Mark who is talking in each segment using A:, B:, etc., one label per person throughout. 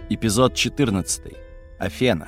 A: Эпизод 14. Афена.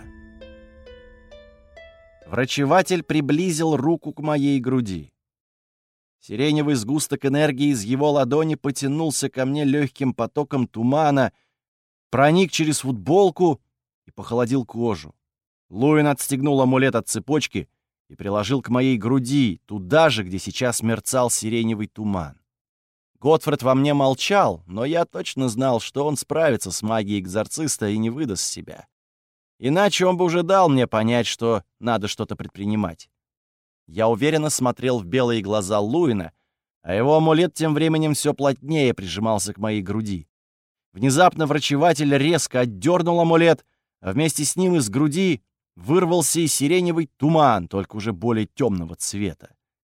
A: Врачеватель приблизил руку к моей груди. Сиреневый сгусток энергии из его ладони потянулся ко мне легким потоком тумана, проник через футболку и похолодил кожу. Луин отстегнул амулет от цепочки и приложил к моей груди, туда же, где сейчас мерцал сиреневый туман. Готфред во мне молчал, но я точно знал, что он справится с магией экзорциста и не выдаст себя. Иначе он бы уже дал мне понять, что надо что-то предпринимать. Я уверенно смотрел в белые глаза Луина, а его амулет тем временем все плотнее прижимался к моей груди. Внезапно врачеватель резко отдернул амулет, а вместе с ним из груди вырвался и сиреневый туман, только уже более темного цвета.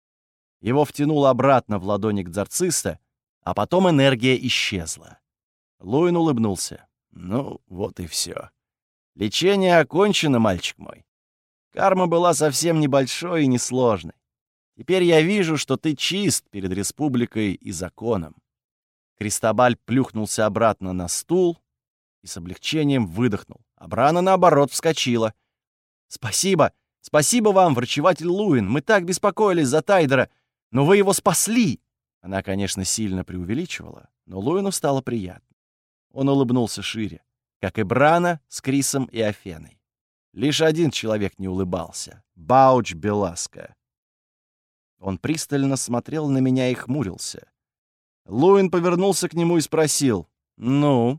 A: Его втянуло обратно в ладонь экзорциста, а потом энергия исчезла. Луин улыбнулся. «Ну, вот и все. Лечение окончено, мальчик мой. Карма была совсем небольшой и несложной. Теперь я вижу, что ты чист перед республикой и законом». Кристобаль плюхнулся обратно на стул и с облегчением выдохнул. А Брана, наоборот, вскочила. «Спасибо! Спасибо вам, врачеватель Луин! Мы так беспокоились за Тайдера, но вы его спасли!» Она, конечно, сильно преувеличивала, но Луину стало приятно. Он улыбнулся шире, как и Брана с Крисом и Афеной. Лишь один человек не улыбался — Бауч Беласка. Он пристально смотрел на меня и хмурился. Луин повернулся к нему и спросил: «Ну,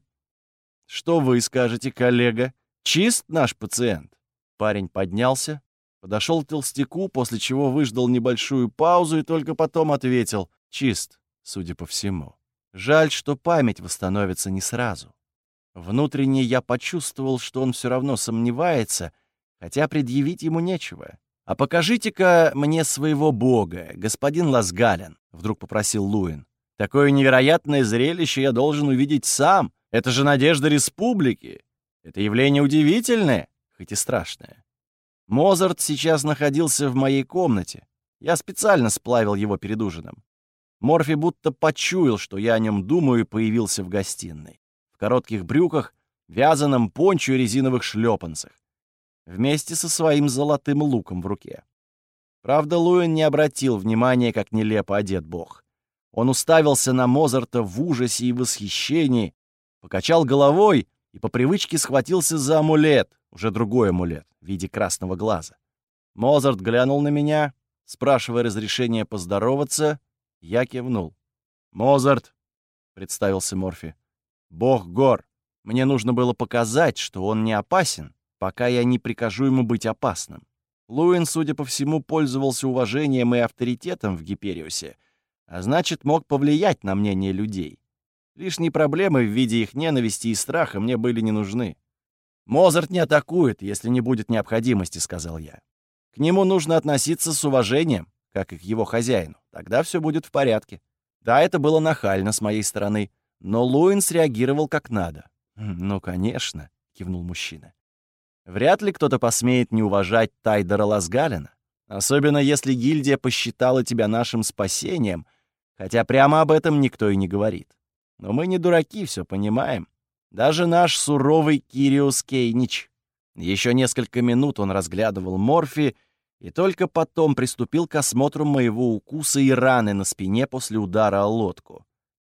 A: что вы скажете, коллега? Чист наш пациент?» Парень поднялся, подошел к толстяку, после чего выждал небольшую паузу и только потом ответил: «Чист, судя по всему. Жаль, что память восстановится не сразу». Внутренне я почувствовал, что он все равно сомневается, хотя предъявить ему нечего. «А покажите-ка мне своего бога, господин Лазгален», — вдруг попросил Луин. «Такое невероятное зрелище я должен увидеть сам. Это же надежда республики. Это явление удивительное, хоть и страшное». Мозарт сейчас находился в моей комнате. Я специально сплавил его перед ужином. Морфи будто почуял, что я о нем думаю, и появился в гостиной. В коротких брюках, вязаном пончо и резиновых шлепанцах. Вместе со своим золотым луком в руке. Правда, Луин не обратил внимания, как нелепо одет бог. Он уставился на Мозарта в ужасе и восхищении, покачал головой и по привычке схватился за амулет, уже другой амулет, в виде красного глаза. Мозарт глянул на меня, спрашивая разрешения поздороваться. Я кивнул. «Мозарт», — представился Морфи, — «бог гор. Мне нужно было показать, что он не опасен, пока я не прикажу ему быть опасным». Луин, судя по всему, пользовался уважением и авторитетом в Гипериусе, а значит, мог повлиять на мнение людей. Лишние проблемы в виде их ненависти и страха мне были не нужны. «Мозарт не атакует, если не будет необходимости», — сказал я. «К нему нужно относиться с уважением, как и к его хозяину. Тогда все будет в порядке». Да, это было нахально с моей стороны, но Луин среагировал как надо. «Ну, конечно», — кивнул мужчина. «Вряд ли кто-то посмеет не уважать Тайдера Лазгалена, особенно если гильдия посчитала тебя нашим спасением, хотя прямо об этом никто и не говорит. Но мы не дураки, все понимаем. Даже наш суровый Кириус Кейнич». Еще несколько минут он разглядывал Морфи и только потом приступил к осмотру моего укуса и раны на спине после удара о лодку.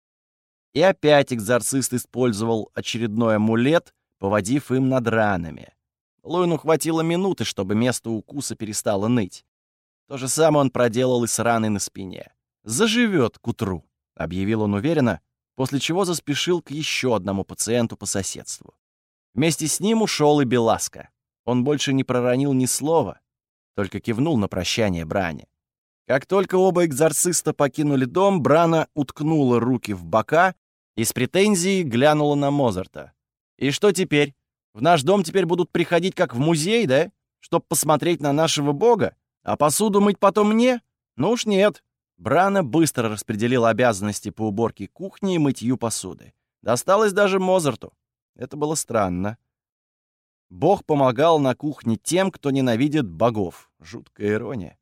A: И опять экзорцист использовал очередной амулет, поводив им над ранами. Луину хватило минуты, чтобы место укуса перестало ныть. То же самое он проделал и с раной на спине. «Заживет к утру», — объявил он уверенно, после чего заспешил к еще одному пациенту по соседству. Вместе с ним ушел и Беласка. Он больше не проронил ни слова, только кивнул на прощание Бране. Как только оба экзорциста покинули дом, Брана уткнула руки в бока и с претензией глянула на Мозарта. «И что теперь? В наш дом теперь будут приходить как в музей, да? Чтоб посмотреть на нашего бога? А посуду мыть потом мне? Ну уж нет». Брана быстро распределила обязанности по уборке кухни и мытью посуды. Досталось даже Мозарту. Это было странно. Бог помогал на кухне тем, кто ненавидит богов. Жуткая ирония.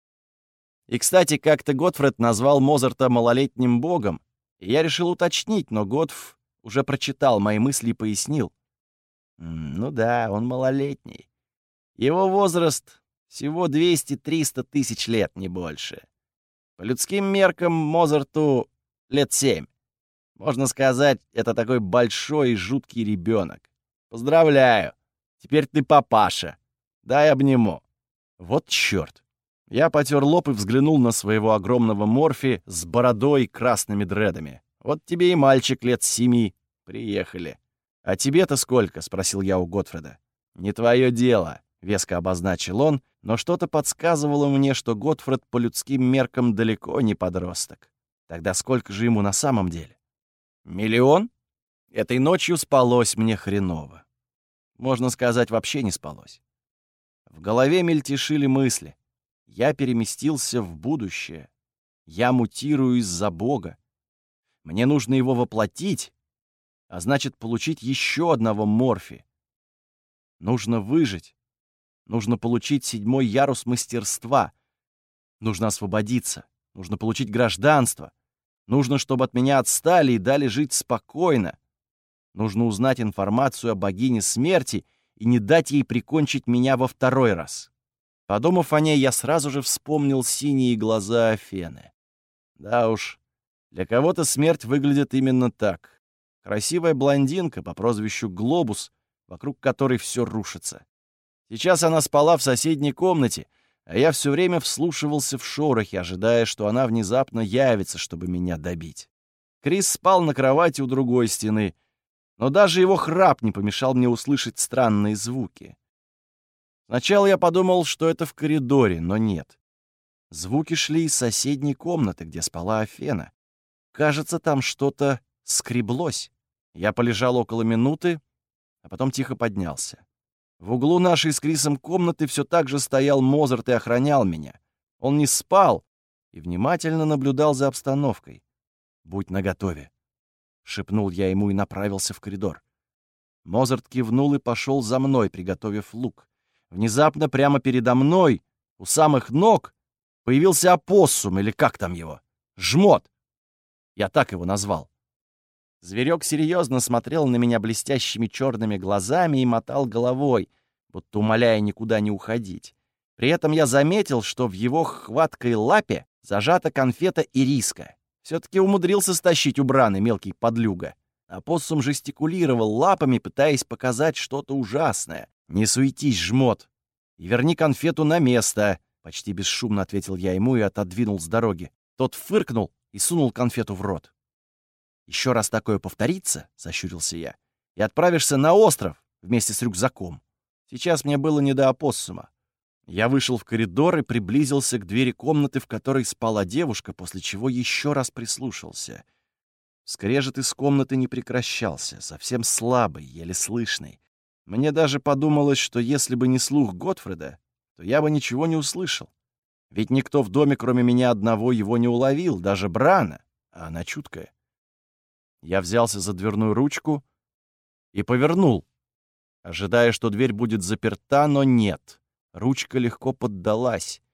A: И, кстати, как-то Готфред назвал Мозарта малолетним богом, и я решил уточнить, но Готф уже прочитал мои мысли и пояснил. Ну да, он малолетний. Его возраст всего 200-300 тысяч лет, не больше. По людским меркам Мозарту лет 7. Можно сказать, это такой большой и жуткий ребенок. Поздравляю! Теперь ты папаша. Дай обниму. Вот чёрт. Я потер лоб и взглянул на своего огромного Морфи с бородой и красными дредами. Вот тебе и мальчик лет 7. Приехали. «А тебе-то сколько?» — спросил я у Готфреда. «Не твое дело», — веско обозначил он, но что-то подсказывало мне, что Готфред по людским меркам далеко не подросток. Тогда сколько же ему на самом деле? 1 миллион? Этой ночью спалось мне хреново. Можно сказать, вообще не спалось. В голове мельтешили мысли. Я переместился в будущее. Я мутирую из-за Бога. Мне нужно его воплотить, а значит, получить еще одного Морфи. Нужно выжить. Нужно получить 7-й ярус мастерства. Нужно освободиться. Нужно получить гражданство. Нужно, чтобы от меня отстали и дали жить спокойно. Нужно узнать информацию о богине смерти и не дать ей прикончить меня во 2-й раз. Подумав о ней, я сразу же вспомнил синие глаза Афены. Да уж, для кого-то смерть выглядит именно так. Красивая блондинка по прозвищу Глобус, вокруг которой все рушится. Сейчас она спала в соседней комнате, а я все время вслушивался в шорохи, ожидая, что она внезапно явится, чтобы меня добить. Крис спал на кровати у другой стены, но даже его храп не помешал мне услышать странные звуки. Сначала я подумал, что это в коридоре, но нет. Звуки шли из соседней комнаты, где спала Афена. Кажется, там что-то скреблось. Я полежал около минуты, а потом тихо поднялся. В углу нашей с Крисом комнаты все так же стоял Мозарт и охранял меня. Он не спал и внимательно наблюдал за обстановкой. «Будь наготове», — шепнул я ему и направился в коридор. Мозарт кивнул и пошел за мной, приготовив лук. Внезапно прямо передо мной, у самых ног, появился опоссум, или как там его? Жмот. Я так его назвал. Зверек серьезно смотрел на меня блестящими черными глазами и мотал головой, будто умоляя никуда не уходить. При этом я заметил, что в его хваткой лапе зажата конфета ириска. Все-таки умудрился стащить у Браны мелкий подлюга. Опоссум жестикулировал лапами, пытаясь показать что-то ужасное. «Не суетись, жмот, и верни конфету на место», — почти бесшумно ответил я ему и отодвинул с дороги. Тот фыркнул и сунул конфету в рот. «Еще раз такое повторится, — сощурился я, — и отправишься на остров вместе с рюкзаком». Сейчас мне было не до опоссума. Я вышел в коридор и приблизился к двери комнаты, в которой спала девушка, после чего еще раз прислушался. Скрежет из комнаты не прекращался, совсем слабый, еле слышный. Мне даже подумалось, что если бы не слух Готфреда, то я бы ничего не услышал. Ведь никто в доме, кроме меня одного, его не уловил, даже Брана, а она чуткая. Я взялся за дверную ручку и повернул, ожидая, что дверь будет заперта, но нет. Ручка легко поддалась.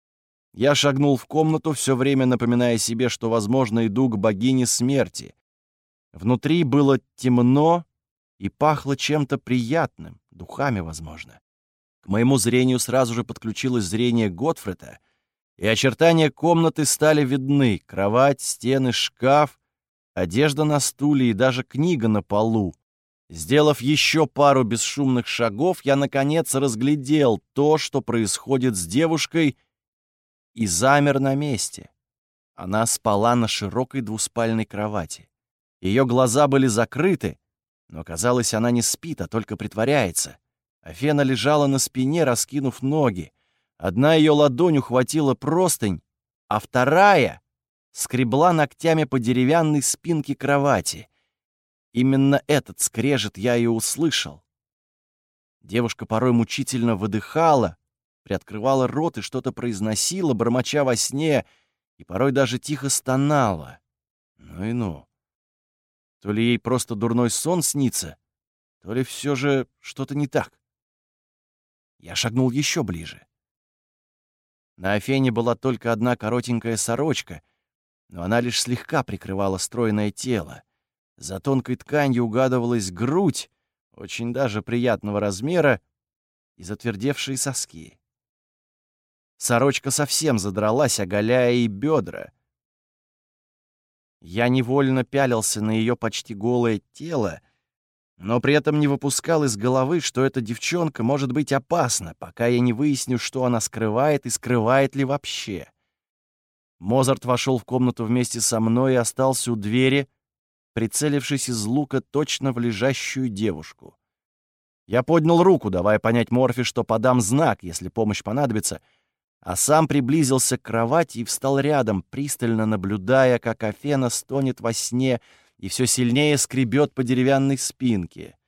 A: Я шагнул в комнату, все время напоминая себе, что, возможно, иду к богине смерти. Внутри было темно и пахло чем-то приятным, духами, возможно. К моему зрению сразу же подключилось зрение Готфреда, и очертания комнаты стали видны: кровать, стены, шкаф, одежда на стуле и даже книга на полу. Сделав еще пару бесшумных шагов, я, наконец, разглядел то, что происходит с девушкой, и замер на месте. Она спала на широкой двуспальной кровати. Ее глаза были закрыты, но, казалось, она не спит, а только притворяется. Афена лежала на спине, раскинув ноги. Одна ее ладонь ухватила простынь, а вторая скребла ногтями по деревянной спинке кровати. Именно этот скрежет я и услышал. Девушка порой мучительно выдыхала, приоткрывала рот и что-то произносила, бормоча во сне, и порой даже тихо стонала. Ну и ну. То ли ей просто дурной сон снится, то ли все же что-то не так. Я шагнул еще ближе. На Афене была только одна коротенькая сорочка, но она лишь слегка прикрывала стройное тело. За тонкой тканью угадывалась грудь, очень даже приятного размера, и затвердевшие соски. Сорочка совсем задралась, оголяя и бедра. Я невольно пялился на ее почти голое тело, но при этом не выпускал из головы, что эта девчонка может быть опасна, пока я не выясню, что она скрывает и скрывает ли вообще. Мозарт вошел в комнату вместе со мной и остался у двери, прицелившись из лука точно в лежащую девушку. Я поднял руку, давая понять Морфи, что подам знак, если помощь понадобится, а сам приблизился к кровати и встал рядом, пристально наблюдая, как Афена стонет во сне и все сильнее скребет по деревянной спинке.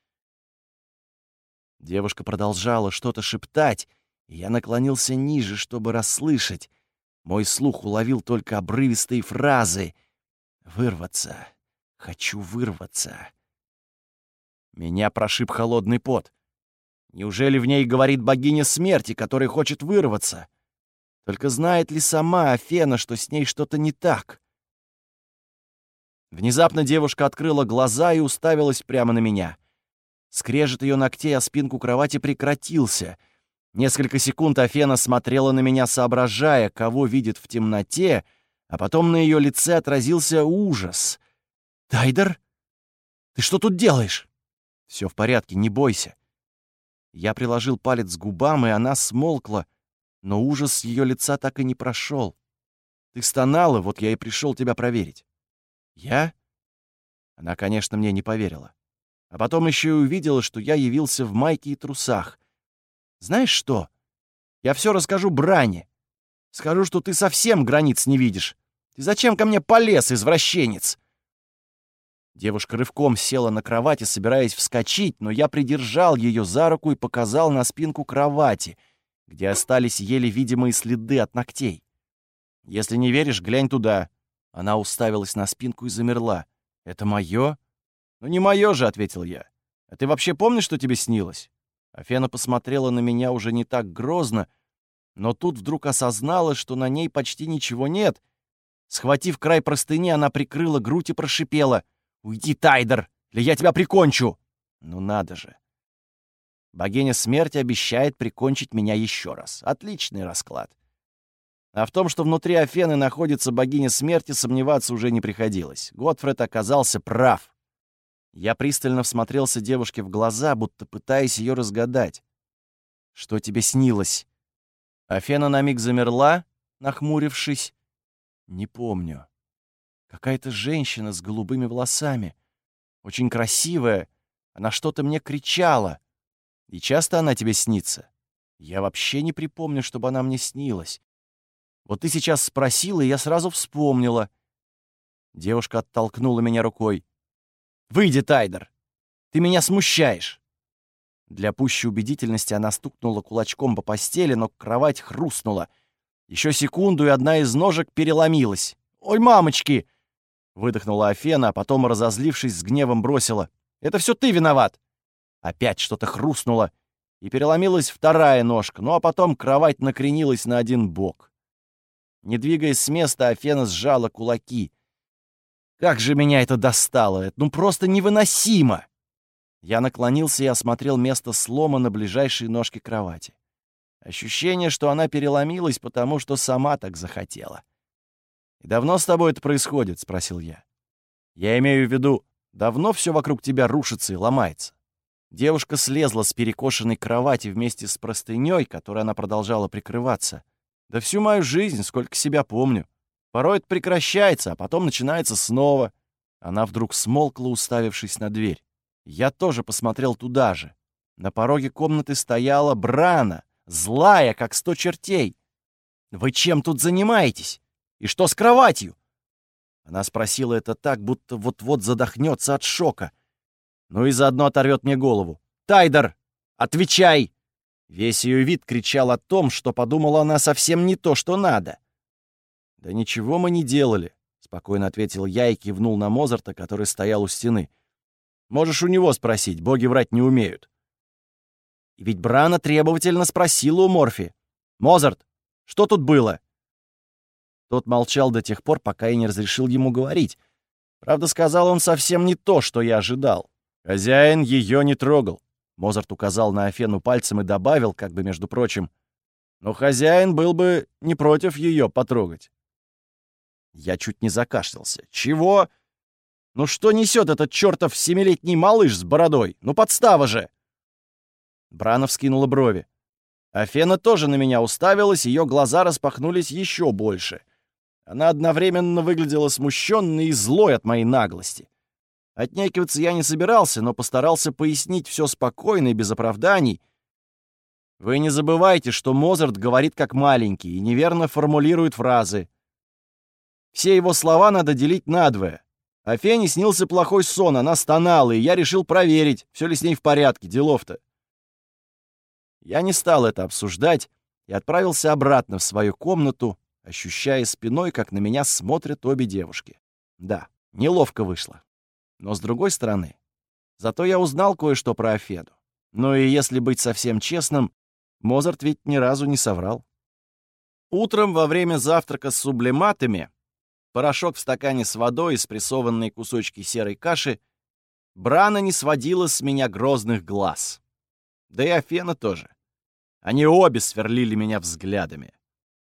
A: Девушка продолжала что-то шептать, и я наклонился ниже, чтобы расслышать. Мой слух уловил только обрывистые фразы. «Вырваться! Хочу вырваться!» Меня прошиб холодный пот. Неужели в ней говорит богиня смерти, которая хочет вырваться? Только знает ли сама Афена, что с ней что-то не так? Внезапно девушка открыла глаза и уставилась прямо на меня. Скрежет ее ногтей о спинку кровати прекратился. Несколько секунд Афена смотрела на меня, соображая, кого видит в темноте, а потом на ее лице отразился ужас. «Тайдер? Ты что тут делаешь?» «Все в порядке, не бойся». Я приложил палец к губам, и она смолкла, но ужас с ее лица так и не прошел. «Ты стонала, вот я и пришел тебя проверить». «Я?» Она, конечно, мне не поверила. А потом еще и увидела, что я явился в майке и трусах. «Знаешь что? Я все расскажу Бране. Скажу, что ты совсем границ не видишь. Ты зачем ко мне полез, извращенец?» Девушка рывком села на кровати, собираясь вскочить, но я придержал ее за руку и показал на спинку кровати, где остались еле видимые следы от ногтей. «Если не веришь, глянь туда». Она уставилась на спинку и замерла. «Это мое?» «Ну не мое же», — ответил я. «А ты вообще помнишь, что тебе снилось?» Афена посмотрела на меня уже не так грозно, но тут вдруг осознала, что на ней почти ничего нет. Схватив край простыни, она прикрыла грудь и прошипела: «Уйди, Тайдер, или я тебя прикончу!» Ну надо же. Богиня смерти обещает прикончить меня еще раз. Отличный расклад. А в том, что внутри Афены находится богиня смерти, сомневаться уже не приходилось. Готфред оказался прав. Я пристально всмотрелся девушке в глаза, будто пытаясь ее разгадать. «Что тебе снилось?» Афена на миг замерла, нахмурившись. «Не помню. Какая-то женщина с голубыми волосами. Очень красивая. Она что-то мне кричала. И часто она тебе снится? Я вообще не припомню, чтобы она мне снилась. Вот ты сейчас спросила, и я сразу вспомнила». Девушка оттолкнула меня рукой. «Выйди, Тайдер! Ты меня смущаешь!» Для пущей убедительности она стукнула кулачком по постели, но кровать хрустнула. Еще секунду, и одна из ножек переломилась. «Ой, мамочки!» — выдохнула Афена, а потом, разозлившись, с гневом бросила: «Это все ты виноват!» Опять что-то хрустнуло, и переломилась вторая ножка, ну а потом кровать накренилась на один бок. Не двигаясь с места, Афена сжала кулаки. Как же меня это достало! Это ну просто невыносимо! Я наклонился и осмотрел место слома на ближайшей ножке кровати. Ощущение, что она переломилась, потому что сама так захотела. «И давно с тобой это происходит?» — спросил я. «Я имею в виду, давно все вокруг тебя рушится и ломается?» Девушка слезла с перекошенной кровати вместе с простыней, которой она продолжала прикрываться. «Да всю мою жизнь, сколько себя помню. Порой это прекращается, а потом начинается снова». Она вдруг смолкла, уставившись на дверь. Я тоже посмотрел туда же. На пороге комнаты стояла Брана, злая, как 100 чертей. «Вы чем тут занимаетесь? И что с кроватью?» Она спросила это так, будто вот-вот задохнется от шока. Ну и заодно оторвет мне голову. «Тайдер, отвечай!» Весь ее вид кричал о том, что подумала она совсем не то, что надо. «Да ничего мы не делали», — спокойно ответил я и кивнул на Мозарта, который стоял у стены. «Можешь у него спросить, боги врать не умеют». И ведь Брана требовательно спросила у Морфи: «Мозарт, что тут было?» Тот молчал до тех пор, пока я не разрешил ему говорить. Правда, сказал он совсем не то, что я ожидал. Хозяин ее не трогал. Мозарт указал на Афену пальцем и добавил, как бы между прочим, но хозяин был бы не против ее потрогать. Я чуть не закашлялся. Чего? Ну что несет этот чертов 7-летний малыш с бородой? Ну подстава же! Брана вскинула брови. Афена тоже на меня уставилась, ее глаза распахнулись еще больше. Она одновременно выглядела смущенной и злой от моей наглости. Отнекиваться я не собирался, но постарался пояснить все спокойно и без оправданий. Вы не забывайте, что Мозарт говорит как маленький и неверно формулирует фразы. Все его слова надо делить надвое. Афене снился плохой сон, она стонала, и я решил проверить, все ли с ней в порядке, делов-то. Я не стал это обсуждать и отправился обратно в свою комнату, ощущая спиной, как на меня смотрят обе девушки. Да, неловко вышло. Но с другой стороны, зато я узнал кое-что про Афену. Ну и если быть совсем честным, Мозарт ведь ни разу не соврал. Утром во время завтрака с сублиматами, порошок в стакане с водой и спрессованные кусочки серой каши, Брана не сводила с меня грозных глаз. Да и Афена тоже. Они обе сверлили меня взглядами.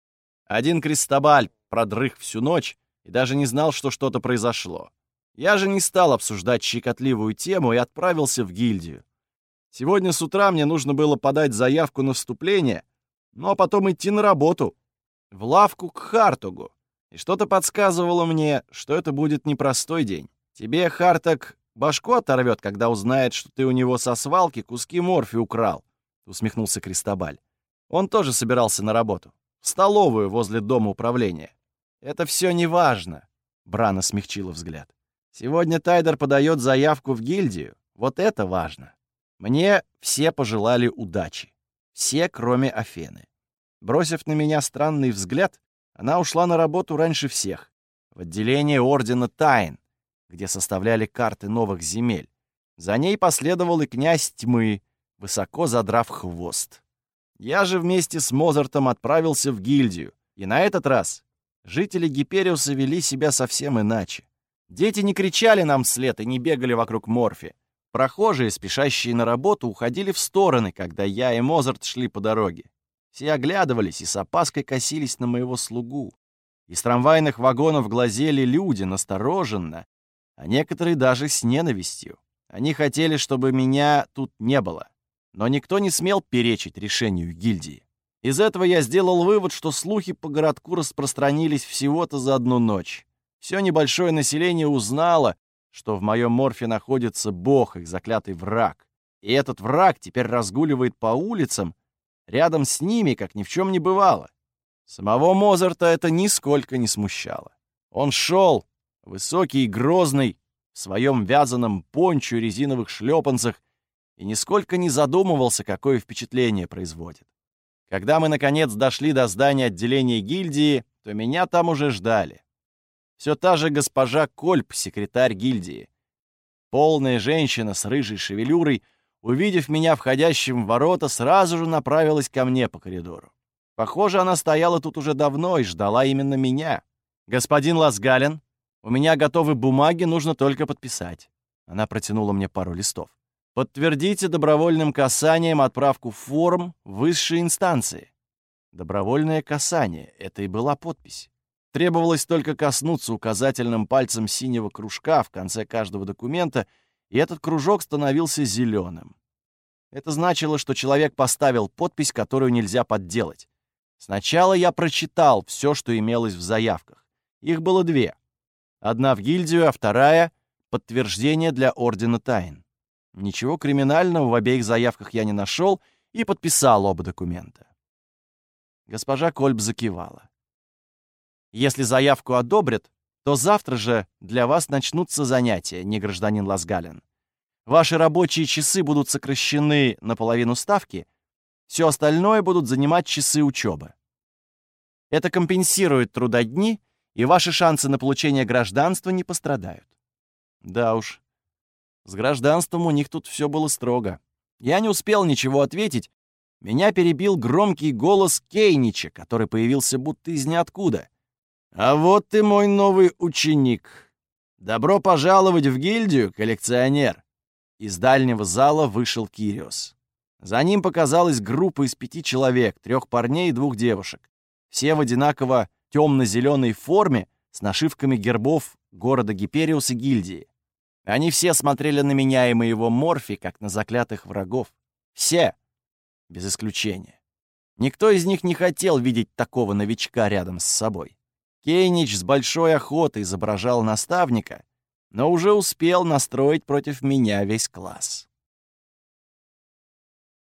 A: Один Кристобаль продрых всю ночь и даже не знал, что что-то произошло. Я же не стал обсуждать щекотливую тему и отправился в гильдию. Сегодня с утра мне нужно было подать заявку на вступление, ну а потом идти на работу, в лавку к Хартугу. И что-то подсказывало мне, что это будет непростой день. Тебе Хартаг башку оторвет, когда узнает, что ты у него со свалки куски морфи украл, — усмехнулся Кристобаль. Он тоже собирался на работу. В столовую возле дома управления. Это все неважно, — Брана смягчила взгляд. Сегодня Тайдер подает заявку в гильдию. Вот это важно. Мне все пожелали удачи. Все, кроме Афены. Бросив на меня странный взгляд, она ушла на работу раньше всех. В отделение Ордена Тайн, где составляли карты новых земель. За ней последовал и князь Тьмы, высоко задрав хвост. Я же вместе с Мозартом отправился в гильдию. И на этот раз жители Гипериуса вели себя совсем иначе. Дети не кричали нам вслед и не бегали вокруг морфи. Прохожие, спешащие на работу, уходили в стороны, когда я и Мозарт шли по дороге. Все оглядывались и с опаской косились на моего слугу. Из трамвайных вагонов глазели люди настороженно, а некоторые даже с ненавистью. Они хотели, чтобы меня тут не было. Но никто не смел перечить решению гильдии. Из этого я сделал вывод, что слухи по городку распространились всего-то за одну ночь. Все небольшое население узнало, что в моем морфе находится бог, их заклятый враг. И этот враг теперь разгуливает по улицам, рядом с ними, как ни в чем не бывало. Самого Мозарта это нисколько не смущало. Он шел, высокий и грозный, в своем вязаном пончо и резиновых шлепанцах, и нисколько не задумывался, какое впечатление производит. Когда мы, наконец, дошли до здания отделения гильдии, то меня там уже ждали. Все та же госпожа Кольп, секретарь гильдии. Полная женщина с рыжей шевелюрой, увидев меня входящим в ворота, сразу же направилась ко мне по коридору. Похоже, она стояла тут уже давно и ждала именно меня. «Господин Ласгален, у меня готовы бумаги, нужно только подписать». Она протянула мне пару листов. «Подтвердите добровольным касанием отправку форм высшей инстанции». Добровольное касание — это и была подпись. Требовалось только коснуться указательным пальцем синего кружка в конце каждого документа, и этот кружок становился зеленым. Это значило, что человек поставил подпись, которую нельзя подделать. Сначала я прочитал все, что имелось в заявках. Их было две. Одна в гильдию, а вторая — подтверждение для Ордена Тайн. Ничего криминального в обеих заявках я не нашел и подписал оба документа. Госпожа Кольб закивала. «Если заявку одобрят, то завтра же для вас начнутся занятия, не гражданин Ласгален. Ваши рабочие часы будут сокращены на половину ставки, все остальное будут занимать часы учебы. Это компенсирует трудодни, и ваши шансы на получение гражданства не пострадают». Да уж, с гражданством у них тут все было строго. Я не успел ничего ответить. Меня перебил громкий голос Кейнича, который появился будто из ниоткуда. «А вот ты мой новый ученик. Добро пожаловать в гильдию, коллекционер. Из дальнего зала вышел Кириос. За ним показалась группа из 5 человек, 3 парней и 2 девушек. Все в одинаково темно-зеленой форме с нашивками гербов города Гипериус и гильдии. Они все смотрели на меня и моего Морфи, как на заклятых врагов. Все, без исключения. Никто из них не хотел видеть такого новичка рядом с собой. Кейнич с большой охотой изображал наставника, но уже успел настроить против меня весь класс.